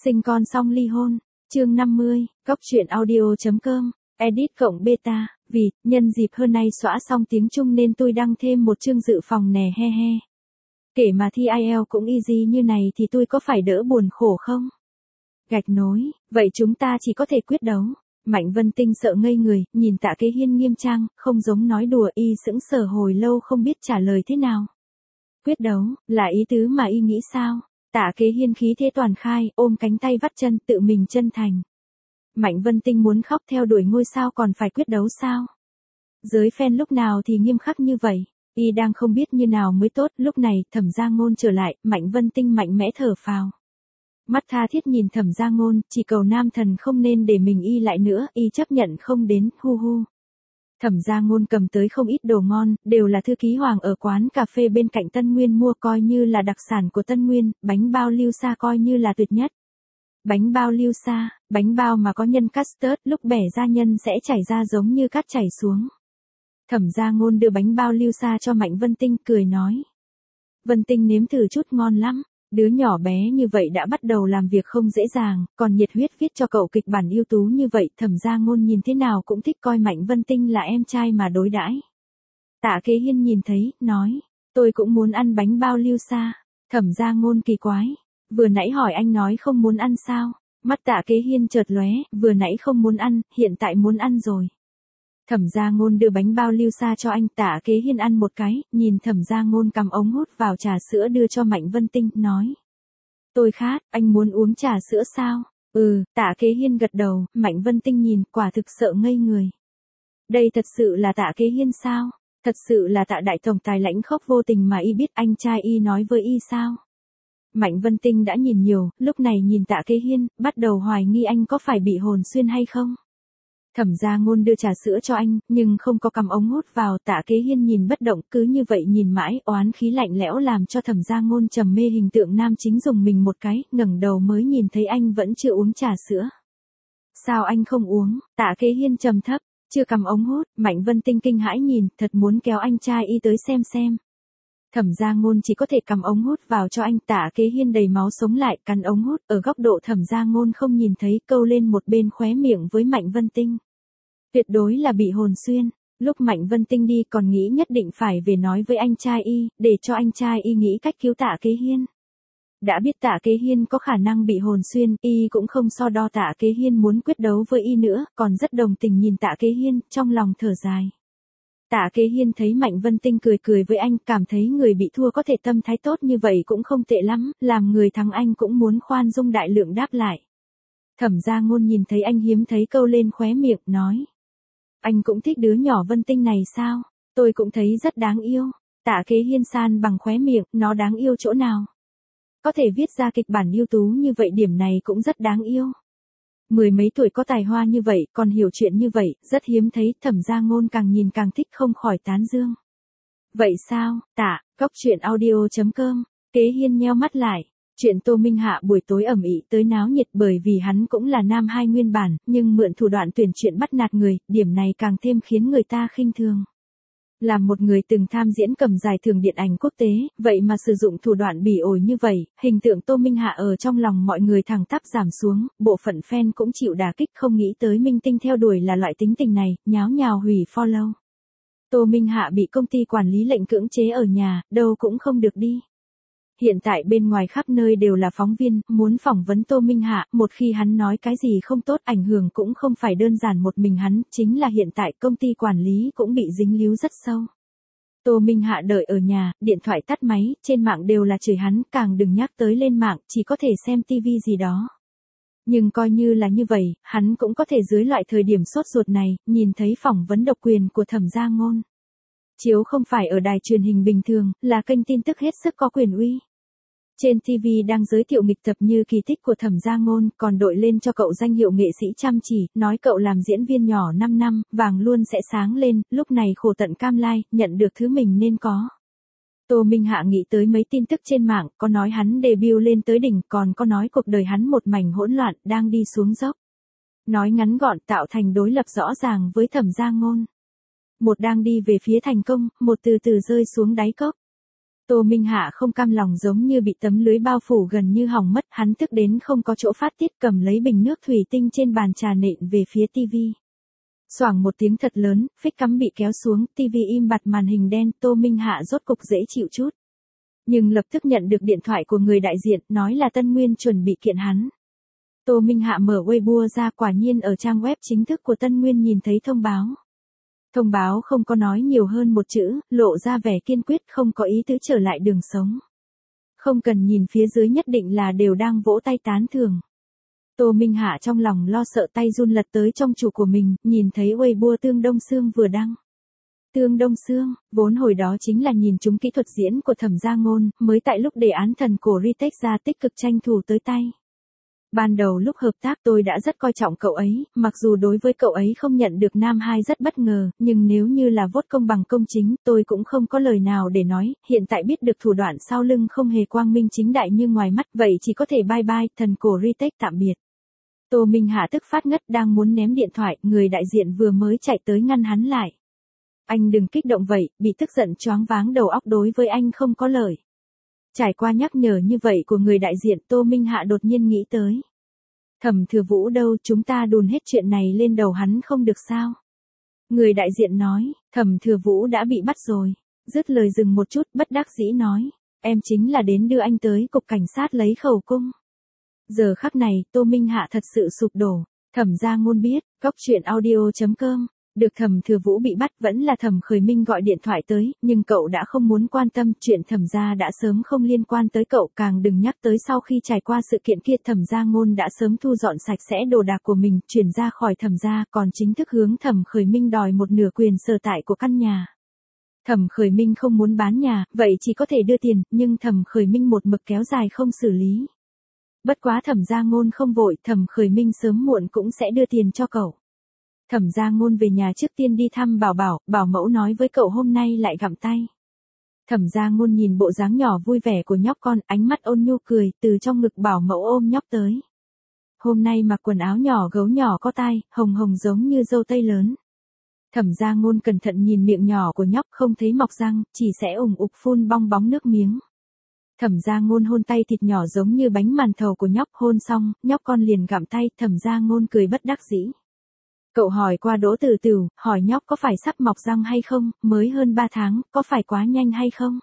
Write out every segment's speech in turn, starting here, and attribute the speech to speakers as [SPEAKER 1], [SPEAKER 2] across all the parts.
[SPEAKER 1] Sinh con xong ly hôn. Chương 50, Cóc truyện audio.com, edit cộng beta, vì, nhân dịp hôm nay xóa xong tiếng Trung nên tôi đăng thêm một chương dự phòng nè he he. Kể mà thi IELTS cũng easy như này thì tôi có phải đỡ buồn khổ không? Gạch nối, vậy chúng ta chỉ có thể quyết đấu. Mạnh Vân Tinh sợ ngây người, nhìn Tạ Kế Hiên nghiêm trang, không giống nói đùa, y sững sờ hồi lâu không biết trả lời thế nào. Quyết đấu, là ý tứ mà y nghĩ sao? Tạ Kế Hiên khí thế toàn khai, ôm cánh tay vắt chân, tự mình chân thành. Mạnh Vân Tinh muốn khóc theo đuổi ngôi sao còn phải quyết đấu sao? Giới fan lúc nào thì nghiêm khắc như vậy? Y đang không biết như nào mới tốt, lúc này, Thẩm Gia Ngôn trở lại, Mạnh Vân Tinh mạnh mẽ thở phào. Mắt tha thiết nhìn Thẩm Gia Ngôn, chỉ cầu nam thần không nên để mình y lại nữa, y chấp nhận không đến, hu hu. Thẩm Gia Ngôn cầm tới không ít đồ ngon, đều là thư ký Hoàng ở quán cà phê bên cạnh Tân Nguyên mua, coi như là đặc sản của Tân Nguyên, bánh bao lưu sa coi như là tuyệt nhất. Bánh bao lưu sa, bánh bao mà có nhân custard, lúc bẻ ra nhân sẽ chảy ra giống như cát chảy xuống. Thẩm Gia Ngôn đưa bánh bao lưu sa cho Mạnh Vân Tinh, cười nói. Vân Tinh nếm thử chút, ngon lắm. Đứa nhỏ bé như vậy đã bắt đầu làm việc không dễ dàng, còn nhiệt huyết viết cho cậu kịch bản ưu tú như vậy, Thẩm Gia Ngôn nhìn thế nào cũng thích coi Mạnh Vân Tinh là em trai mà đối đãi. Tạ Kế Hiên nhìn thấy, nói, tôi cũng muốn ăn bánh bao lưu sa. Thẩm Gia Ngôn kỳ quái, vừa nãy hỏi anh nói không muốn ăn sao? Mắt Tạ Kế Hiên chợt lóe, vừa nãy không muốn ăn, hiện tại muốn ăn rồi. Thẩm Gia Ngôn đưa bánh bao lưu sa cho anh, Tạ Kế Hiên ăn một cái, nhìn Thẩm Gia Ngôn cầm ống hút vào trà sữa đưa cho Mạnh Vân Tinh, nói. Tôi khát, anh muốn uống trà sữa sao? Tạ Kế Hiên gật đầu, Mạnh Vân Tinh nhìn, quả thực sợ ngây người. Đây thật sự là Tạ Kế Hiên sao? Thật sự là Tạ đại tổng tài lãnh khốc vô tình mà y biết anh trai y nói với y sao? Mạnh Vân Tinh đã nhìn nhiều, lúc này nhìn Tạ Kế Hiên, bắt đầu hoài nghi anh có phải bị hồn xuyên hay không? Thẩm Gia Ngôn đưa trà sữa cho anh, nhưng không có cầm ống hút vào, Tạ Kế Hiên nhìn bất động, cứ như vậy nhìn mãi, oán khí lạnh lẽo làm cho Thẩm Gia Ngôn trầm mê hình tượng nam chính dùng mình một cái, ngẩng đầu mới nhìn thấy anh vẫn chưa uống trà sữa. Sao anh không uống? Tạ Kế Hiên trầm thấp, chưa cầm ống hút, Mạnh Vân Tinh kinh hãi nhìn, thật muốn kéo anh trai y tới xem. Thẩm Gia Ngôn chỉ có thể cầm ống hút vào cho anh, Tạ Kế Hiên đầy máu sống lại, cắn ống hút, ở góc độ Thẩm Gia Ngôn không nhìn thấy, câu lên một bên khóe miệng với Mạnh Vân Tinh. Tuyệt đối là bị hồn xuyên. Lúc Mạnh Vân Tinh đi còn nghĩ nhất định phải về nói với anh trai y, để cho anh trai y nghĩ cách cứu Tạ Kế Hiên. Đã biết Tạ Kế Hiên có khả năng bị hồn xuyên, y cũng không so đo Tạ Kế Hiên muốn quyết đấu với y nữa, còn rất đồng tình nhìn Tạ Kế Hiên, trong lòng thở dài. Tạ Kế Hiên thấy Mạnh Vân Tinh cười với anh, cảm thấy người bị thua có thể tâm thái tốt như vậy cũng không tệ lắm, làm người thắng anh cũng muốn khoan dung đại lượng đáp lại. Thẩm Gia Ngôn nhìn thấy anh hiếm thấy câu lên khóe miệng, nói. Anh cũng thích đứa nhỏ Vân Tinh này sao? Tôi cũng thấy rất đáng yêu. Tạ Kế Hiên san bằng khóe miệng, nó đáng yêu chỗ nào? Có thể viết ra kịch bản ưu tú như vậy, điểm này cũng rất đáng yêu. Mười mấy tuổi có tài hoa như vậy, còn hiểu chuyện như vậy, rất hiếm thấy, Thẩm Gia Ngôn càng nhìn càng thích, không khỏi tán dương. Vậy sao? Tạ, Cóc truyện audio.com, Kế Hiên nheo mắt lại. Chuyện Tô Minh Hạ buổi tối ầm ĩ tới náo nhiệt bởi vì hắn cũng là nam hai nguyên bản, nhưng mượn thủ đoạn tuyển chuyện bắt nạt người, điểm này càng thêm khiến người ta khinh thường. Làm một người từng tham diễn cầm giải thưởng điện ảnh quốc tế, vậy mà sử dụng thủ đoạn bỉ ổi như vậy, hình tượng Tô Minh Hạ ở trong lòng mọi người thẳng tắp giảm xuống, bộ phận fan cũng chịu đả kích, không nghĩ tới minh tinh theo đuổi là loại tính tình này, nháo nhào hủy follow. Tô Minh Hạ bị công ty quản lý lệnh cưỡng chế ở nhà, đâu cũng không được đi. Hiện tại bên ngoài khắp nơi đều là phóng viên, muốn phỏng vấn Tô Minh Hạ, một khi hắn nói cái gì không tốt, ảnh hưởng cũng không phải đơn giản một mình hắn, chính là hiện tại công ty quản lý cũng bị dính líu rất sâu. Tô Minh Hạ đợi ở nhà, điện thoại tắt máy, trên mạng đều là chửi hắn, càng đừng nhắc tới lên mạng, chỉ có thể xem TV gì đó. Nhưng coi như là như vậy, hắn cũng có thể dưới loại thời điểm sốt ruột này, nhìn thấy phỏng vấn độc quyền của Thẩm Gia Ngôn. Chiếu không phải ở đài truyền hình bình thường, là kênh tin tức hết sức có quyền uy. Trên TV đang giới thiệu nghịch tập Như Kỳ Tích của Thẩm Gia Ngôn, còn đội lên cho cậu danh hiệu nghệ sĩ chăm chỉ, nói cậu làm diễn viên nhỏ 5 năm, vàng luôn sẽ sáng lên, lúc này khổ tận cam lai, nhận được thứ mình nên có. Tô Minh Hạ nghĩ tới mấy tin tức trên mạng, có nói hắn debut lên tới đỉnh, còn có nói cuộc đời hắn một mảnh hỗn loạn, đang đi xuống dốc. Nói ngắn gọn, tạo thành đối lập rõ ràng với Thẩm Gia Ngôn. Một đang đi về phía thành công, một từ từ rơi xuống đáy cốc. Tô Minh Hạ không cam lòng giống như bị tấm lưới bao phủ gần như hỏng mất, hắn tức đến không có chỗ phát tiết, cầm lấy bình nước thủy tinh trên bàn trà nện về phía tivi. Xoảng một tiếng thật lớn, phích cắm bị kéo xuống, tivi im bặt màn hình đen, Tô Minh Hạ rốt cục dễ chịu chút. Nhưng lập tức nhận được điện thoại của người đại diện, nói là Tân Nguyên chuẩn bị kiện hắn. Tô Minh Hạ mở Weibo ra, quả nhiên ở trang web chính thức của Tân Nguyên nhìn thấy thông báo. Thông báo không có nói nhiều hơn một chữ, lộ ra vẻ kiên quyết không có ý tứ trở lại đường sống. Không cần nhìn phía dưới nhất định là đều đang vỗ tay tán thưởng. Tô Minh Hạ trong lòng lo sợ, tay run lật tới trong chủ của mình, nhìn thấy Weibo Tương Đông Sương vừa đăng. Tương Đông Sương, vốn hồi đó chính là nhìn chúng kỹ thuật diễn của Thẩm Gia Ngôn, mới tại lúc đề án thần cổ retake ra tích cực tranh thủ tới tay. Ban đầu lúc hợp tác tôi đã rất coi trọng cậu ấy, mặc dù đối với cậu ấy không nhận được nam hai rất bất ngờ, nhưng nếu như là vote công bằng công chính tôi cũng không có lời nào để nói, hiện tại biết được thủ đoạn sau lưng không hề quang minh chính đại như ngoài mắt, vậy chỉ có thể bye bye, thần cổ retake tạm biệt. Tô Minh Hạ tức phát ngất, đang muốn ném điện thoại, người đại diện vừa mới chạy tới ngăn hắn lại. Anh đừng kích động vậy, bị tức giận choáng váng đầu óc đối với anh không có lợi. Trải qua nhắc nhở như vậy của người đại diện, Tô Minh Hạ đột nhiên nghĩ tới. Thẩm Thừa Vũ đâu, chúng ta đùn hết chuyện này lên đầu hắn không được sao? Người đại diện nói, Thẩm Thừa Vũ đã bị bắt rồi. Dứt lời dừng một chút, bất đắc dĩ nói, em chính là đến đưa anh tới cục cảnh sát lấy khẩu cung. Giờ khắc này, Tô Minh Hạ thật sự sụp đổ. Thẩm Gia Ngôn biết, coctruyện.audio.com. Được Thẩm Thừa Vũ bị bắt vẫn là Thẩm Khởi Minh gọi điện thoại tới, nhưng cậu đã không muốn quan tâm, chuyện Thẩm gia đã sớm không liên quan tới cậu, càng đừng nhắc tới sau khi trải qua sự kiện kia Thẩm Gia Ngôn đã sớm thu dọn sạch sẽ đồ đạc của mình, chuyển ra khỏi Thẩm gia, còn chính thức hướng Thẩm Khởi Minh đòi một nửa quyền sở tại của căn nhà. Thẩm Khởi Minh không muốn bán nhà, vậy chỉ có thể đưa tiền, nhưng Thẩm Khởi Minh một mực kéo dài không xử lý. Bất quá Thẩm Gia Ngôn không vội, Thẩm Khởi Minh sớm muộn cũng sẽ đưa tiền cho cậu. Thẩm Gia Ngôn về nhà trước tiên đi thăm Bảo Bảo, bảo mẫu nói với cậu hôm nay lại gặm tay. Thẩm Gia Ngôn nhìn bộ dáng nhỏ vui vẻ của nhóc con, ánh mắt ôn nhu cười, từ trong ngực bảo mẫu ôm nhóc tới. Hôm nay mặc quần áo nhỏ gấu nhỏ có tai, hồng hồng giống như dâu tây lớn. Thẩm Gia Ngôn cẩn thận nhìn miệng nhỏ của nhóc, không thấy mọc răng, chỉ sẽ ủng ục phun bong bóng nước miếng. Thẩm Gia Ngôn hôn tay thịt nhỏ giống như bánh màn thầu của nhóc, hôn xong, nhóc con liền gặm tay, Thẩm Gia Ngôn cười bất đắc dĩ. Cậu hỏi qua Đỗ Tử Tửu, hỏi nhóc có phải sắp mọc răng hay không, mới hơn 3 tháng, có phải quá nhanh hay không?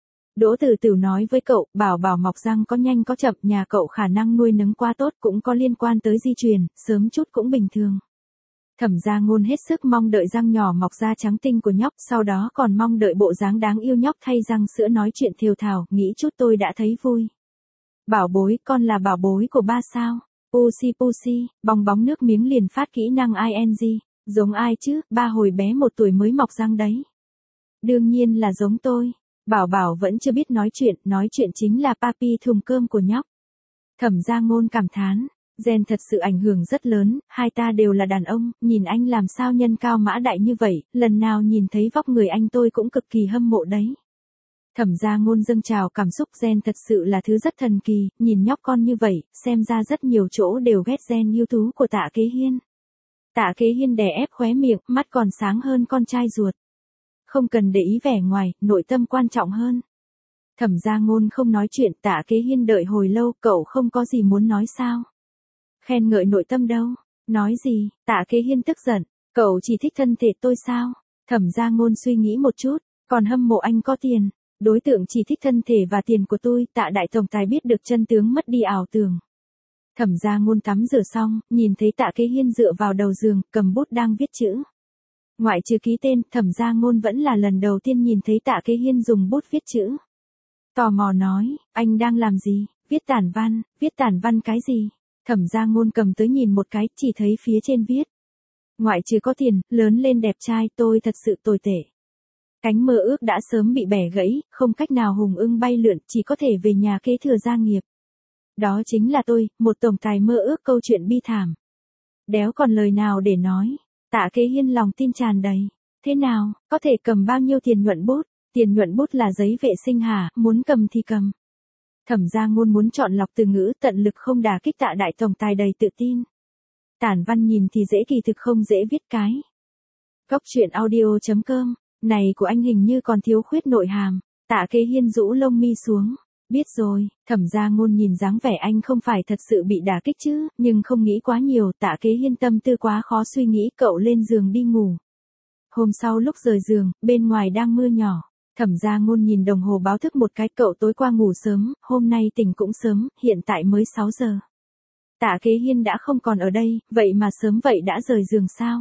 [SPEAKER 1] Đỗ Tử Tửu nói với cậu, Bảo Bảo mọc răng có nhanh có chậm, nhà cậu khả năng nuôi nấng quá tốt cũng có liên quan tới di truyền, sớm chút cũng bình thường. Thẩm Gia Ngôn hết sức mong đợi răng nhỏ mọc ra trắng tinh của nhóc, sau đó còn mong đợi bộ dáng đáng yêu nhóc thay răng sữa nói chuyện thều thào, nghĩ chút tôi đã thấy vui. Bảo bối, con là bảo bối của ba sao? Pussy Pussy, bong bóng nước miếng liền phát kỹ năng ING, giống ai chứ, ba hồi bé 1 tuổi mới mọc răng đấy. Đương nhiên là giống tôi. Bảo Bảo vẫn chưa biết nói chuyện chính là papi thùng cơm của nhóc. Thẩm Gia Ngôn cảm thán, gen thật sự ảnh hưởng rất lớn, hai ta đều là đàn ông, nhìn anh làm sao nhân cao mã đại như vậy, lần nào nhìn thấy vóc người anh tôi cũng cực kỳ hâm mộ đấy. Thẩm Gia Ngôn dâng trào cảm xúc, gen thật sự là thứ rất thần kỳ, nhìn nhóc con như vậy, xem ra rất nhiều chỗ đều ghét gen ưu tú của Tạ Kế Hiên. Tạ Kế Hiên đè ép khóe miệng, mắt còn sáng hơn con trai ruột. Không cần để ý vẻ ngoài, nội tâm quan trọng hơn. Thẩm Gia Ngôn không nói chuyện, Tạ Kế Hiên đợi hồi lâu, cậu không có gì muốn nói sao? Khen ngợi nội tâm đâu? Nói gì? Tạ Kế Hiên tức giận, cậu chỉ thích thân thể tôi sao? Thẩm Gia Ngôn suy nghĩ một chút, còn hâm mộ anh có tiền. Đối tượng chỉ thích thân thể và tiền của tôi, Tạ đại tổng tài biết được chân tướng mất đi ảo tưởng. Thẩm Gia Ngôn tắm rửa xong, nhìn thấy Tạ Kế Hiên dựa vào đầu giường, cầm bút đang viết chữ. Ngoại trừ ký tên, Thẩm Gia Ngôn vẫn là lần đầu tiên nhìn thấy Tạ Kế Hiên dùng bút viết chữ. Tò mò nói, anh đang làm gì? Viết tản văn cái gì? Thẩm Gia Ngôn cầm tới nhìn một cái, chỉ thấy phía trên viết. Ngoại trừ có tiền, lớn lên đẹp trai, tôi thật sự tồi tệ. Cánh mơ ước đã sớm bị bẻ gãy, không cách nào hùng ưng bay lượn, chỉ có thể về nhà kế thừa gia nghiệp. Đó chính là tôi, một tổng tài mơ ước câu chuyện bi thảm. Đéo còn lời nào để nói. Tạ Kế Hiên lòng tin tràn đầy. Thế nào, có thể cầm bao nhiêu tiền nhuận bút? Tiền nhuận bút là giấy vệ sinh hả, muốn cầm thì cầm. Thẩm Gia Ngôn muốn chọn lọc từ ngữ, tận lực không đả kích Tạ đại tổng tài đầy tự tin. Tản văn nhìn thì dễ, kỳ thực không dễ viết cái. Coctruyện audio.com, này của anh hình như còn thiếu khuyết nội hàm. Tạ Kế Hiên rũ lông mi xuống. Biết rồi, Thẩm Gia Ngôn nhìn dáng vẻ anh không phải thật sự bị đả kích chứ, nhưng không nghĩ quá nhiều, Tạ Kế Hiên tâm tư quá khó suy nghĩ, cậu lên giường đi ngủ. Hôm sau lúc rời giường, bên ngoài đang mưa nhỏ. Thẩm Gia Ngôn nhìn đồng hồ báo thức một cái, cậu tối qua ngủ sớm, hôm nay tỉnh cũng sớm, hiện tại mới 6 giờ. Tạ Kế Hiên đã không còn ở đây, vậy mà sớm vậy đã rời giường sao?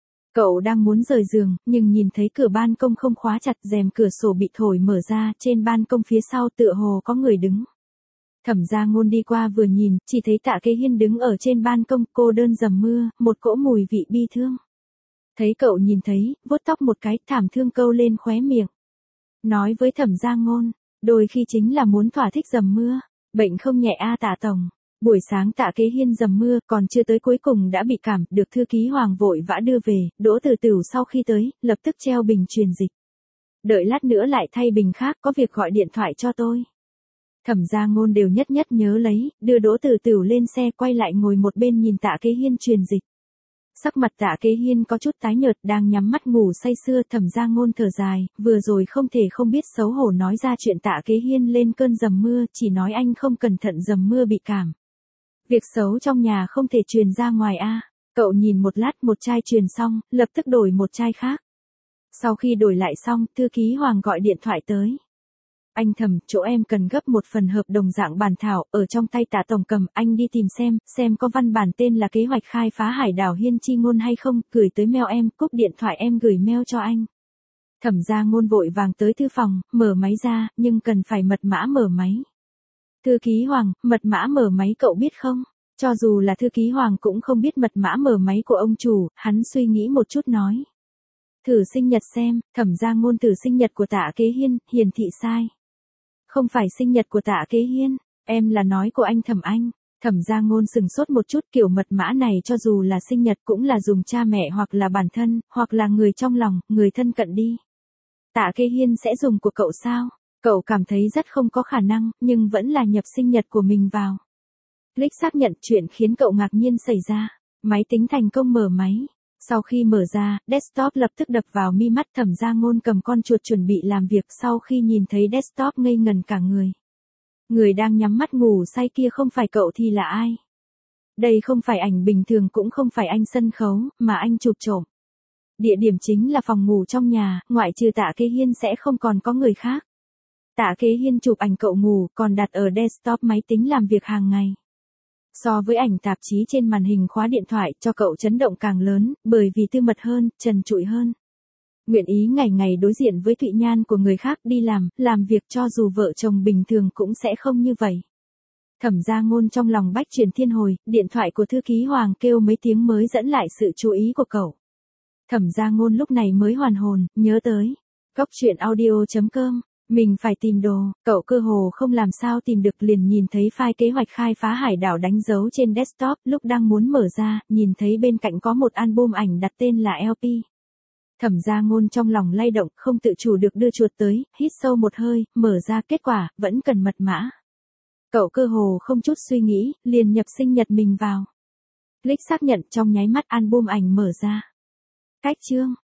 [SPEAKER 1] Cậu đang muốn rời giường, nhưng nhìn thấy cửa ban công không khóa chặt, rèm cửa sổ bị thổi mở ra, trên ban công phía sau tựa hồ có người đứng. Thẩm Gia Ngôn đi qua vừa nhìn, chỉ thấy Tạ Kế Hiên đứng ở trên ban công, cô đơn dầm mưa, một cỗ mùi vị bi thương. Thấy cậu nhìn thấy, vuốt tóc một cái, thảm thương câu lên khóe miệng. Nói với Thẩm Gia Ngôn, đôi khi chính là muốn thỏa thích dầm mưa, bệnh không nhẹ a Tạ tổng. Buổi sáng Tạ Kế Hiên dầm mưa, còn chưa tới cuối cùng đã bị cảm, được thư ký Hoàng vội vã đưa về, Đỗ Tử Tửu sau khi tới, lập tức treo bình truyền dịch. Đợi lát nữa lại thay bình khác, có việc gọi điện thoại cho tôi. Thẩm Gia Ngôn đều nhất nhất nhớ lấy, đưa Đỗ Tử Tửu lên xe, quay lại ngồi một bên nhìn Tạ Kế Hiên truyền dịch. Sắc mặt Tạ Kế Hiên có chút tái nhợt, đang nhắm mắt ngủ say sưa. Thẩm Gia Ngôn thở dài, vừa rồi không thể không biết xấu hổ nói ra chuyện Tạ Kế Hiên lên cơn dầm mưa, chỉ nói anh không cẩn thận dầm mưa bị cảm. Việc xấu trong nhà không thể truyền ra ngoài a. Cậu nhìn một lát, một chai truyền xong, lập tức đổi một chai khác. Sau khi đổi lại xong, thư ký Hoàng gọi điện thoại tới. Anh Thẩm, chỗ em cần gấp một phần hợp đồng dạng bản thảo, ở trong tay Tạ tổng cầm, anh đi tìm xem có văn bản tên là kế hoạch khai phá hải đảo Hiên Chi Ngôn hay không, gửi tới mail em, cúp điện thoại em gửi mail cho anh. Thẩm Gia Ngôn vội vàng tới thư phòng, mở máy ra, nhưng cần phải mật mã mở máy. Thư ký Hoàng, mật mã mở máy cậu biết không? Cho dù là thư ký Hoàng cũng không biết mật mã mở máy của ông chủ, hắn suy nghĩ một chút nói. Thử sinh nhật xem, Thẩm Gia Ngôn thử sinh nhật của Tạ Kế Hiên, hiển thị sai. Không phải sinh nhật của Tạ Kế Hiên, em là nói của anh Thẩm anh. Thẩm Gia Ngôn sừng sốt một chút, kiểu mật mã này cho dù là sinh nhật cũng là dùng cha mẹ hoặc là bản thân, hoặc là người trong lòng, người thân cận đi. Tạ Kế Hiên sẽ dùng của cậu sao? Cậu cảm thấy rất không có khả năng, nhưng vẫn là nhập sinh nhật của mình vào. Click xác nhận, chuyện khiến cậu ngạc nhiên xảy ra. Máy tính thành công mở máy. Sau khi mở ra, desktop lập tức đập vào mi mắt. Thẩm Gia Ngôn cầm con chuột chuẩn bị làm việc, sau khi nhìn thấy desktop ngây ngần cả người. Người đang nhắm mắt ngủ say kia không phải cậu thì là ai? Đây không phải ảnh bình thường cũng không phải anh sân khấu, mà anh chụp trộm. Địa điểm chính là phòng ngủ trong nhà, ngoại trừ Tạ Kế Hiên sẽ không còn có người khác. Tạ Kế Hiên chụp ảnh cậu ngủ, còn đặt ở desktop máy tính làm việc hàng ngày. So với ảnh tạp chí trên màn hình khóa điện thoại, cho cậu chấn động càng lớn, bởi vì tư mật hơn, trần trụi hơn. Nguyện ý ngày ngày đối diện với Thụy Nhan của người khác, đi làm việc cho dù vợ chồng bình thường cũng sẽ không như vậy. Thẩm Gia Ngôn trong lòng bách chuyển thiên hồi, điện thoại của thư ký Hoàng kêu mấy tiếng mới dẫn lại sự chú ý của cậu. Thẩm Gia Ngôn lúc này mới hoàn hồn, nhớ tới. Góc truyện audio.com. Mình phải tìm đồ, cậu cơ hồ không làm sao tìm được, liền nhìn thấy file kế hoạch khai phá hải đảo đánh dấu trên desktop, lúc đang muốn mở ra, nhìn thấy bên cạnh có một album ảnh đặt tên là LP. Thẩm Gia Ngôn trong lòng lay động, không tự chủ được đưa chuột tới, hít sâu một hơi, mở ra, kết quả, vẫn cần mật mã. Cậu cơ hồ không chút suy nghĩ, liền nhập sinh nhật mình vào. Click xác nhận, trong nháy mắt album ảnh mở ra. Cách chương.